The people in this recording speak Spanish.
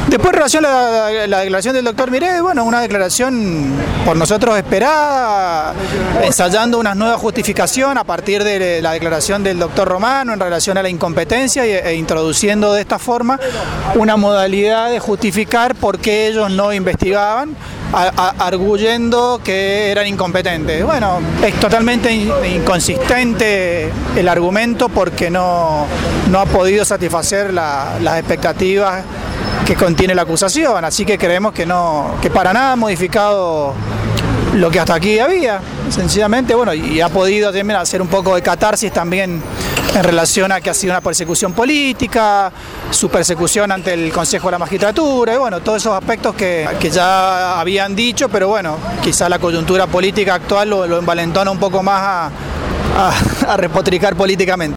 Después, en relación a la declaración del doctor Miret, bueno, una declaración por nosotros esperada, ensayando una nueva justificación a partir de la declaración del doctor Romano en relación a la incompetencia e introduciendo de esta forma una modalidad de justificar por qué ellos no investigaban, arguyendo que eran incompetentes. Bueno, es totalmente inconsistente el argumento porque no ha podido satisfacer las expectativas que contiene la acusación, así que creemos que para nada ha modificado lo que hasta aquí había, sencillamente, bueno, y ha podido también hacer un poco de catarsis también en relación a que ha sido una persecución política, su persecución ante el Consejo de la Magistratura, y bueno, todos esos aspectos que ya habían dicho, pero bueno, quizá la coyuntura política actual lo envalentona un poco más a repotricar políticamente.